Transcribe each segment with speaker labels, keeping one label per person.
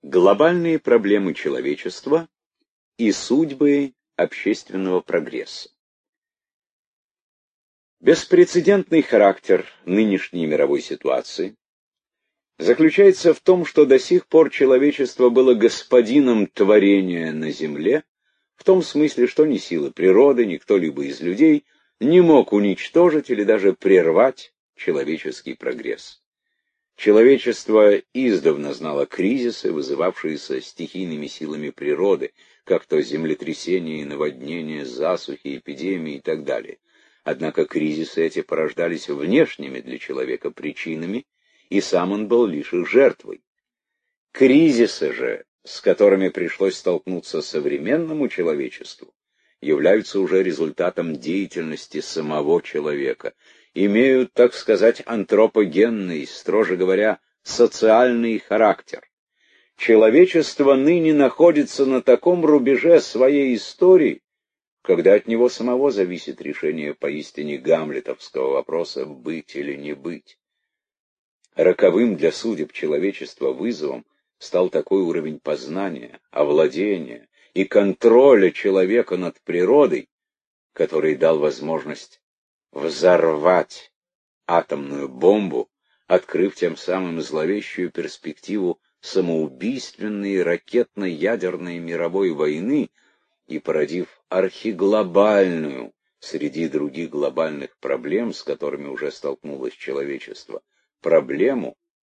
Speaker 1: Глобальные проблемы человечества и судьбы общественного прогресса. Беспрецедентный характер нынешней мировой ситуации заключается в том, что до сих пор человечество было господином творения на земле, в том смысле, что ни силы природы, ни кто-либо из людей не мог уничтожить или даже прервать человеческий прогресс. Человечество издавна знало кризисы, вызывавшиеся стихийными силами природы, как то землетрясения, наводнения, засухи, эпидемии и так далее. Однако кризисы эти порождались внешними для человека причинами, и сам он был лишь их жертвой. Кризисы же, с которыми пришлось столкнуться современному человечеству, являются уже результатом деятельности самого человека, имеют, так сказать, антропогенный, строже говоря, социальный характер. Человечество ныне находится на таком рубеже своей истории, когда от него самого зависит решение поистине гамлетовского вопроса «быть или не быть». Роковым для судеб человечества вызовом стал такой уровень познания, овладения и контроля человека над природой, который дал возможность взорвать атомную бомбу, открыв тем самым зловещую перспективу самоубийственной ракетно-ядерной мировой войны и породив архиглобальную среди других глобальных проблем, с которыми уже столкнулось человечество, проблему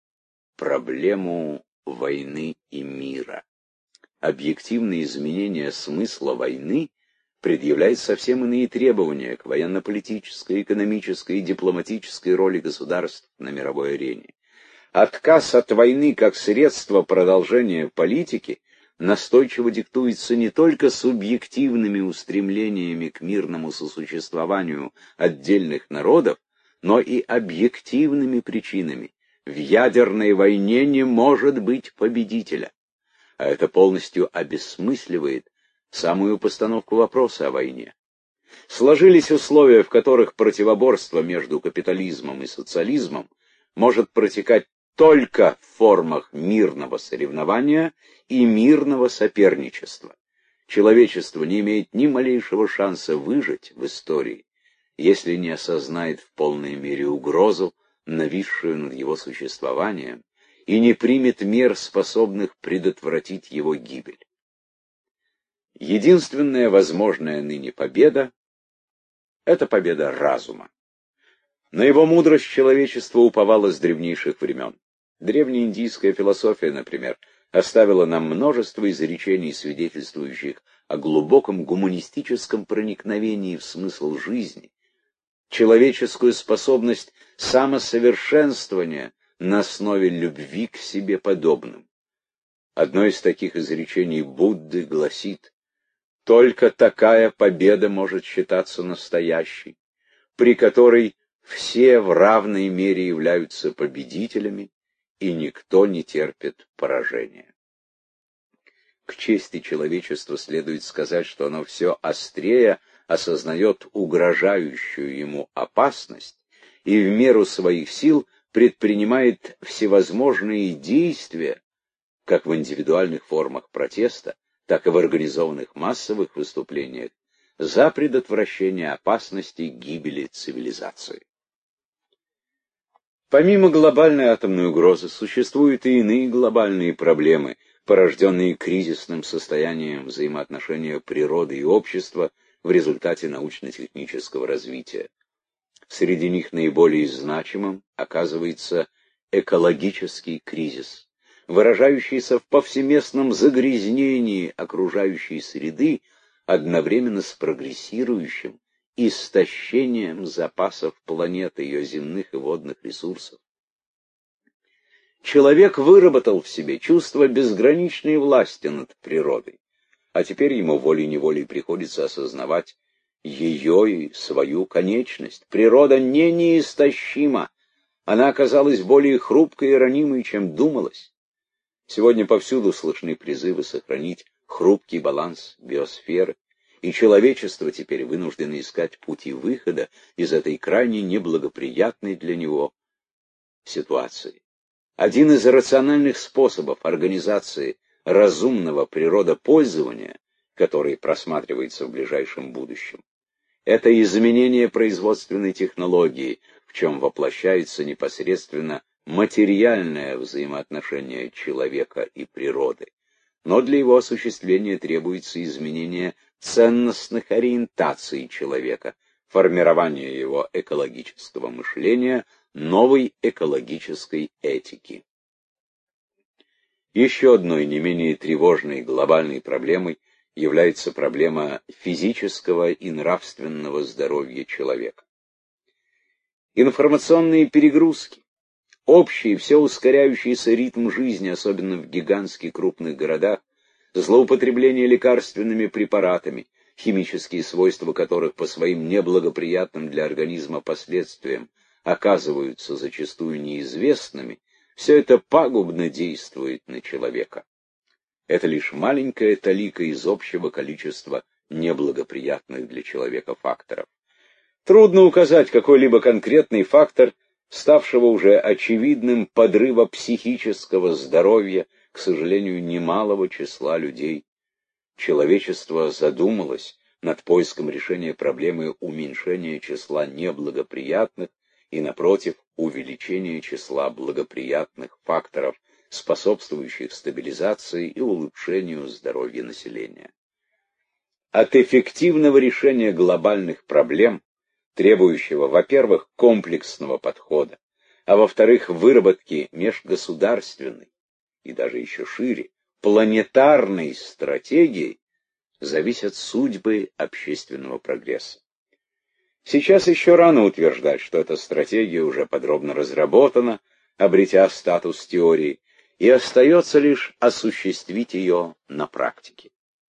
Speaker 1: войны и мира. Объективные изменения смысла войны предъявляет совсем иные требования к военно-политической, экономической и дипломатической роли государств на мировой арене. Отказ от войны как средство продолжения политики настойчиво диктуется не только субъективными устремлениями к мирному сосуществованию отдельных народов, но и объективными причинами. В ядерной войне не может быть победителя. А это полностью обесмысливает самую постановку вопроса о войне. Сложились условия, в которых противоборство между капитализмом и социализмом может протекать только в формах мирного соревнования и мирного соперничества. Человечество не имеет ни малейшего шанса выжить в истории, если не осознает в полной мере угрозу, нависшую над его существованием, и не примет мер, способных предотвратить его гибель. Единственная возможная ныне победа — это победа разума. На его мудрость человечество уповало с древнейших времен. Древнеиндийская философия, например, оставила нам множество изречений, свидетельствующих о глубоком гуманистическом проникновении в смысл жизни, человеческую способность самосовершенствования на основе любви к себе подобным. Одно из таких изречений Будды гласит: «Только такая победа может считаться настоящей, при которой все в равной мере являются победителями, и никто не терпит поражения». К чести человечества следует сказать, что оно все острее осознает угрожающую ему опасность и в меру своих сил предпринимает всевозможные действия, как в индивидуальных формах протеста, так и в организованных массовых выступлениях, за предотвращение опасности гибели цивилизации. Помимо глобальной атомной угрозы, существуют и иные глобальные проблемы, порожденные кризисным состоянием взаимоотношения природы и общества в результате научно-технического развития. Среди них наиболее значимым оказывается экологический кризис, выражающийся в повсеместном загрязнении окружающей среды одновременно с прогрессирующим истощением запасов планеты, ее земных и водных ресурсов. Человек выработал в себе чувство безграничной власти над природой, а теперь ему волей-неволей приходится осознавать ее и свою конечность. Природа не неистощима, она оказалась более хрупкой и ранимой, чем думалось. Сегодня повсюду слышны призывы сохранить хрупкий баланс биосферы, и человечество теперь вынуждено искать пути выхода из этой крайне неблагоприятной для него ситуации. Один из рациональных способов организации разумного природопользования, который просматривается в ближайшем будущем, это изменение производственной технологии, в чем воплощается непосредственно материальное взаимоотношение человека и природы. Но для его осуществления требуется изменение ценностных ориентаций человека, формирование его экологического мышления, новой экологической этики. Еще одной не менее тревожной глобальной проблемой является проблема физического и нравственного здоровья человека. Информационные перегрузки, общий все ускоряющийся ритм жизни, особенно в гигантских крупных городах, злоупотребление лекарственными препаратами, химические свойства которых по своим неблагоприятным для организма последствиям оказываются зачастую неизвестными, все это пагубно действует на человека. Это лишь маленькая талика из общего количества неблагоприятных для человека факторов. Трудно указать какой-либо конкретный фактор, ставшего уже очевидным подрыва психического здоровья, к сожалению, немалого числа людей. Человечество задумалось над поиском решения проблемы уменьшения числа неблагоприятных и, напротив, увеличения числа благоприятных факторов, способствующих стабилизации и улучшению здоровья населения. От эффективного решения глобальных проблем, требующего, во-первых, комплексного подхода, а во-вторых, выработки межгосударственной и даже еще шире, планетарной стратегии, зависят судьбы общественного прогресса. Сейчас еще рано утверждать, что эта стратегия уже подробно разработана, обретя статус теории, и остается лишь осуществить ее на практике.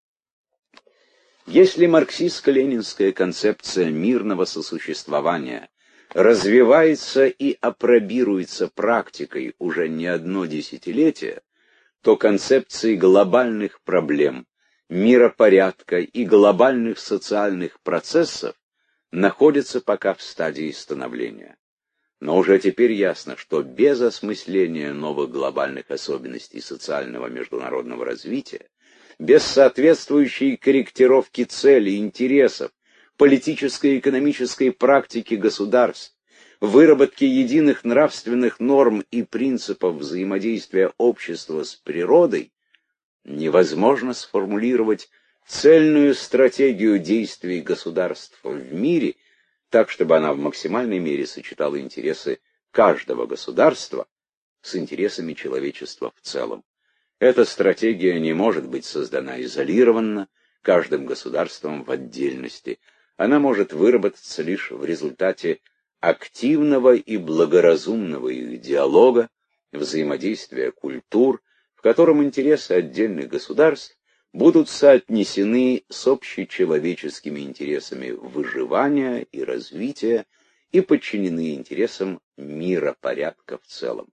Speaker 1: Если марксистско-ленинская концепция мирного сосуществования развивается и апробируется практикой уже не одно десятилетие, то концепции глобальных проблем, миропорядка и глобальных социальных процессов находятся пока в стадии становления. Но уже теперь ясно, что без осмысления новых глобальных особенностей социального международного развития, без соответствующей корректировки целей, интересов, политической и экономической практики государств, выработки единых нравственных норм и принципов взаимодействия общества с природой, невозможно сформулировать цельную стратегию действий государств в мире, так, чтобы она в максимальной мере сочетала интересы каждого государства с интересами человечества в целом. Эта стратегия не может быть создана изолированно, каждым государством в отдельности. Она может выработаться лишь в результате активного и благоразумного их диалога, взаимодействия культур, в котором интересы отдельных государств будут соотнесены с общечеловеческими интересами выживания и развития и подчинены интересам миропорядка в целом.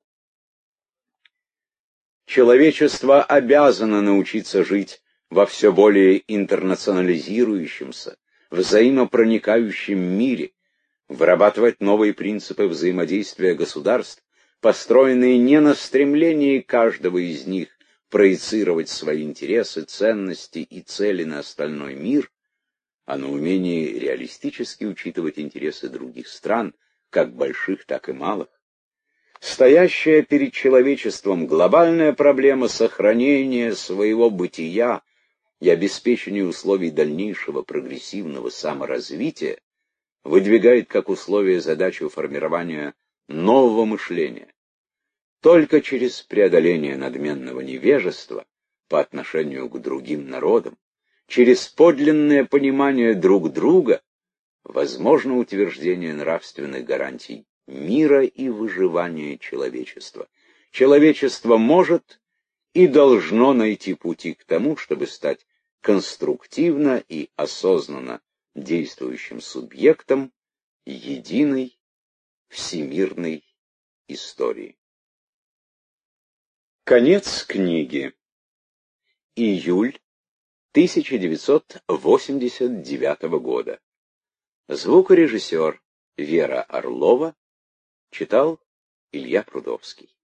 Speaker 1: Человечество обязано научиться жить во все более интернационализирующемся, взаимопроникающем мире, вырабатывать новые принципы взаимодействия государств, построенные не на стремлении каждого из них проецировать свои интересы, ценности и цели на остальной мир, а на умении реалистически учитывать интересы других стран, как больших, так и малых. Стоящая перед человечеством глобальная проблема сохранения своего бытия и обеспечения условий дальнейшего прогрессивного саморазвития выдвигает как условие задачу формирования нового мышления. Только через преодоление надменного невежества по отношению к другим народам, через подлинное понимание друг друга, возможно утверждение нравственных гарантий мира и выживания человечества. Человечество может и должно найти пути к тому, чтобы стать конструктивно и осознанно действующим субъектом единой всемирной истории. Конец книги. Июль 1989 года. Звукорежиссер Вера Орлова читал Илья Прудовский.